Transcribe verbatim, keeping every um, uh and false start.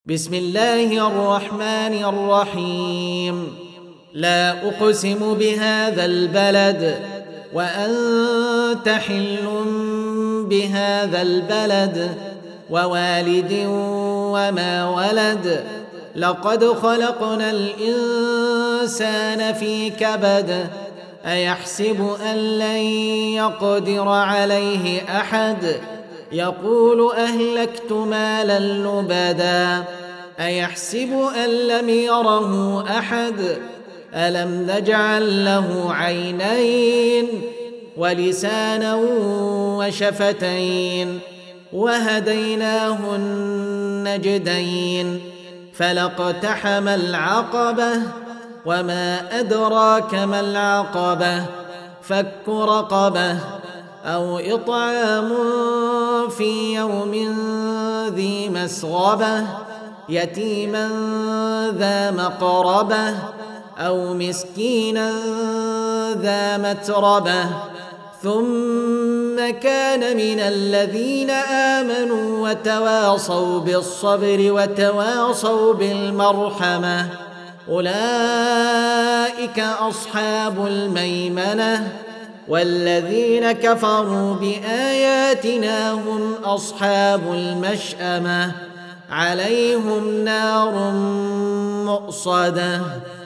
بسم الله الرحمن الرحيم. لا أقسم بهذا البلد وأنت حل بهذا البلد ووالد وما ولد. لقد خلقنا الإنسان في كبد. أيحسب أن لن يقدر عليه أحد. يقول أهلكت مالا لبدا. أيحسب أن لم يره أحد. ألم نجعل له عينين ولسانا وشفتين وهديناه النجدين. فلاقتحم العقبة وما أدراك ما العقبة. فك رقبة أو إطعام في يوم ذي مسغبة يتيما ذا مقربة أو مسكينا ذا متربة. ثم كان من الذين آمنوا وتواصوا بالصبر وتواصوا بالمرحمة أولئك أصحاب الميمنة. والذين كفروا بآياتنا هم أصحاب المشأمة عليهم نار مؤصدة.